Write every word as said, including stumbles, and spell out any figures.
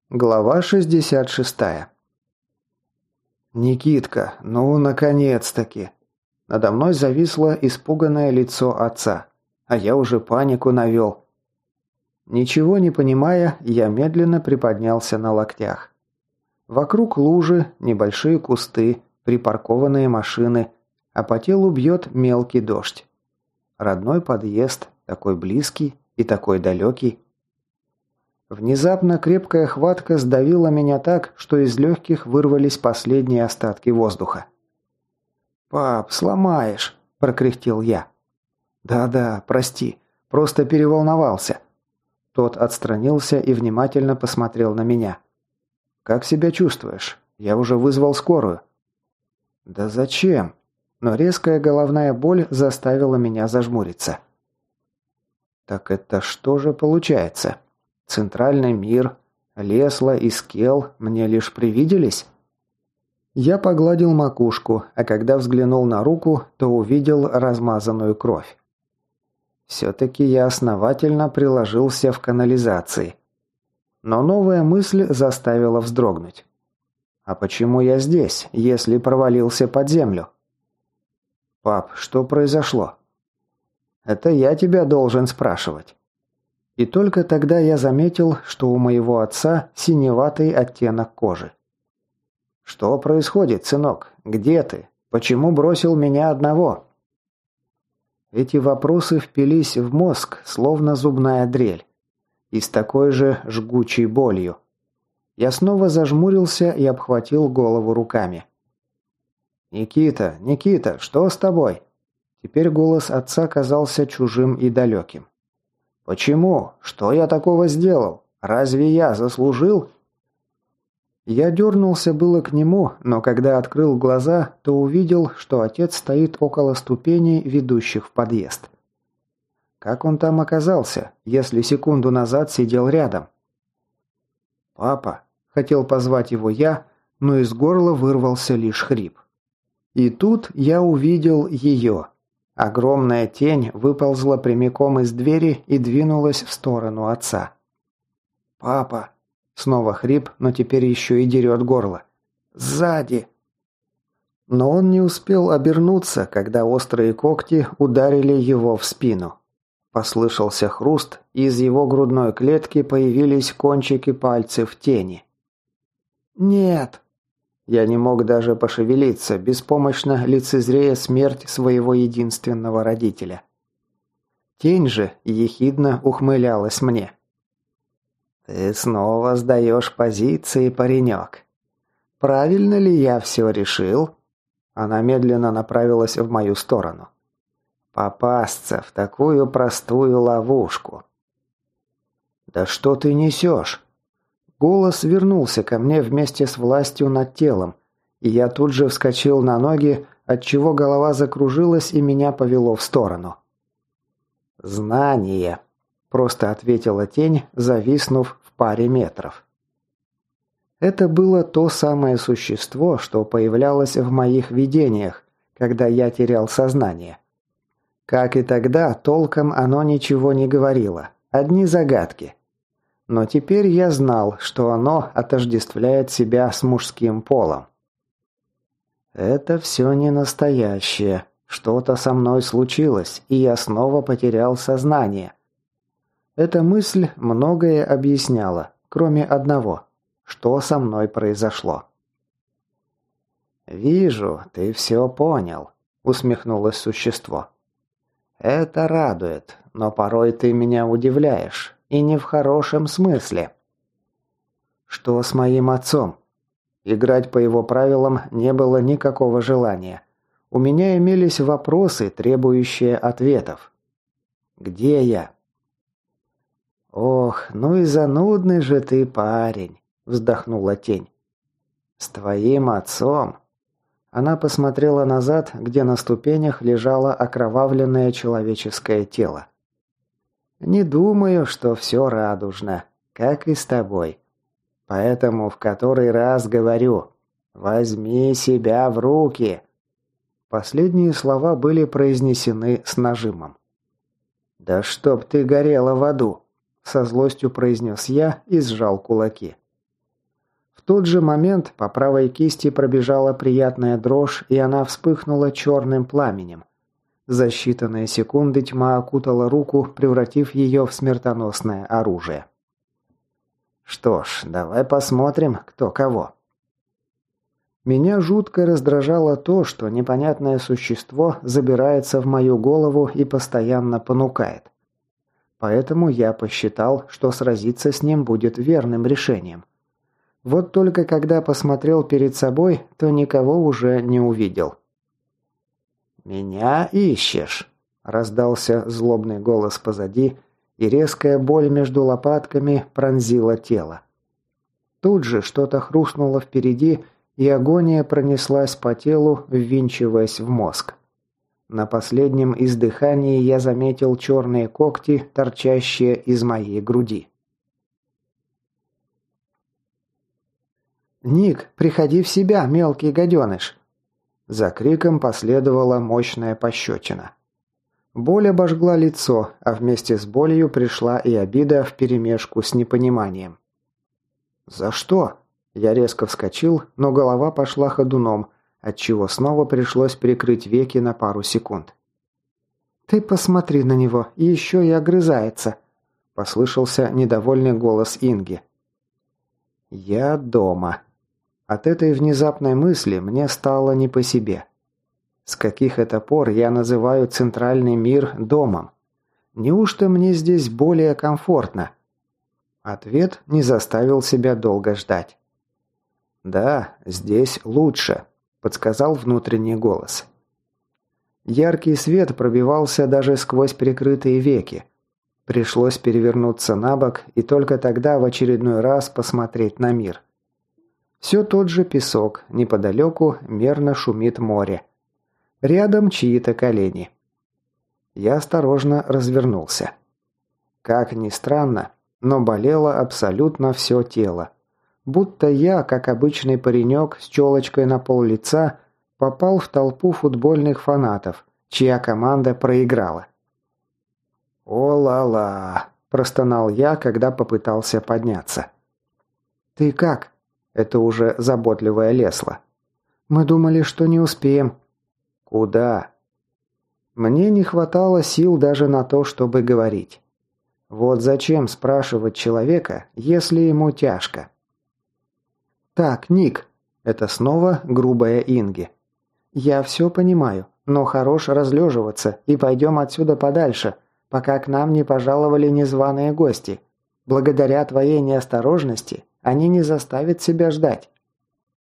Глава шестьдесят шесть. «Никитка, ну, наконец-таки!» Надо мной зависло испуганное лицо отца, а я уже панику навел. Ничего не понимая, я медленно приподнялся на локтях. Вокруг лужи, небольшие кусты, припаркованные машины, а по телу бьет мелкий дождь. Родной подъезд, такой близкий и такой далекий. Внезапно крепкая хватка сдавила меня так, что из легких вырвались последние остатки воздуха. «Пап, сломаешь!» – прокряхтел я. «Да-да, прости, просто переволновался». Тот отстранился и внимательно посмотрел на меня. «Как себя чувствуешь? Я уже вызвал скорую». «Да зачем?» Но резкая головная боль заставила меня зажмуриться. «Так это что же получается? Центральный мир, лесла и скел мне лишь привиделись?» Я погладил макушку, а когда взглянул на руку, то увидел размазанную кровь. Все-таки я основательно приложился в канализации. Но новая мысль заставила вздрогнуть. А почему я здесь, если провалился под землю? «Пап, что произошло?» «Это я тебя должен спрашивать». И только тогда я заметил, что у моего отца синеватый оттенок кожи. «Что происходит, сынок? Где ты? Почему бросил меня одного?» Эти вопросы впились в мозг, словно зубная дрель. И с такой же жгучей болью. Я снова зажмурился и обхватил голову руками. «Никита, Никита, что с тобой?» Теперь голос отца казался чужим и далеким. «Почему? Что я такого сделал? Разве я заслужил?» Я дернулся было к нему, но когда открыл глаза, то увидел, что отец стоит около ступеней, ведущих в подъезд. Как он там оказался, если секунду назад сидел рядом? «Папа!» – хотел позвать его я, но из горла вырвался лишь хрип. И тут я увидел ее. Огромная тень выползла прямиком из двери и двинулась в сторону отца. «Папа!» Снова хрип, но теперь еще и дерет горло. «Сзади!» Но он не успел обернуться, когда острые когти ударили его в спину. Послышался хруст, и из его грудной клетки появились кончики пальцев тени. «Нет!» Я не мог даже пошевелиться, беспомощно лицезрея смерть своего единственного родителя. Тень же ехидно ухмылялась мне. «Ты снова сдаешь позиции, паренек. Правильно ли я все решил?» Она медленно направилась в мою сторону. «Попасться в такую простую ловушку». «Да что ты несешь?» Голос вернулся ко мне вместе с властью над телом, и я тут же вскочил на ноги, отчего голова закружилась и меня повело в сторону. «Знание», – просто ответила тень, зависнув в паре метров. Это было то самое существо, что появлялось в моих видениях, когда я терял сознание. Как и тогда, толком оно ничего не говорило, одни загадки. Но теперь я знал, что оно отождествляет себя с мужским полом. Это все не настоящее. Что-то со мной случилось, и я снова потерял сознание. Эта мысль многое объясняла, кроме одного. Что со мной произошло? «Вижу, ты все понял», — усмехнулось существо. «Это радует, но порой ты меня удивляешь. И не в хорошем смысле». «Что с моим отцом?» Играть по его правилам не было никакого желания. У меня имелись вопросы, требующие ответов. «Где я?» «Ох, ну и занудный же ты парень», — вздохнула тень. «С твоим отцом?» Она посмотрела назад, где на ступенях лежало окровавленное человеческое тело. «Не думаю, что все радужно, как и с тобой. Поэтому в который раз говорю, возьми себя в руки». Последние слова были произнесены с нажимом. «Да чтоб ты горела в аду!» – со злостью произнес я и сжал кулаки. В тот же момент по правой кисти пробежала приятная дрожь, и она вспыхнула черным пламенем. За считанные секунды тьма окутала руку, превратив ее в смертоносное оружие. Что ж, давай посмотрим, кто кого. Меня жутко раздражало то, что непонятное существо забирается в мою голову и постоянно понукает. Поэтому я посчитал, что сразиться с ним будет верным решением. Вот только когда посмотрел перед собой, то никого уже не увидел. «Меня ищешь?» – раздался злобный голос позади, и резкая боль между лопатками пронзила тело. Тут же что-то хрустнуло впереди, и агония пронеслась по телу, ввинчиваясь в мозг. На последнем издыхании я заметил черные когти, торчащие из моей груди. «Ник, приходи в себя, мелкий гаденыш!» За криком последовала мощная пощечина. Боль обожгла лицо, а вместе с болью пришла и обида вперемешку с непониманием. «За что?» Я резко вскочил, но голова пошла ходуном, отчего снова пришлось прикрыть веки на пару секунд. «Ты посмотри на него, и еще и огрызается», – послышался недовольный голос Инги. «Я дома». От этой внезапной мысли мне стало не по себе. С каких это пор я называю центральный мир домом? Неужто мне здесь более комфортно? Ответ не заставил себя долго ждать. «Да, здесь лучше», – подсказал внутренний голос. Яркий свет пробивался даже сквозь прикрытые веки. Пришлось перевернуться на бок и только тогда в очередной раз посмотреть на мир. Все тот же песок, неподалеку мерно шумит море. Рядом чьи-то колени. Я осторожно развернулся. Как ни странно, но болело абсолютно все тело. Будто я, как обычный паренек с челочкой на пол лица, попал в толпу футбольных фанатов, чья команда проиграла. «О-ла-ла!» – простонал я, когда попытался подняться. «Ты как?» – это уже заботливая Лесла. «Мы думали, что не успеем». «Куда?» Мне не хватало сил даже на то, чтобы говорить. Вот зачем спрашивать человека, если ему тяжко? «Так, Ник», – это снова грубая Инги. «Я все понимаю, но хорош разлеживаться и пойдем отсюда подальше, пока к нам не пожаловали незваные гости. Благодаря твоей неосторожности они не заставят себя ждать».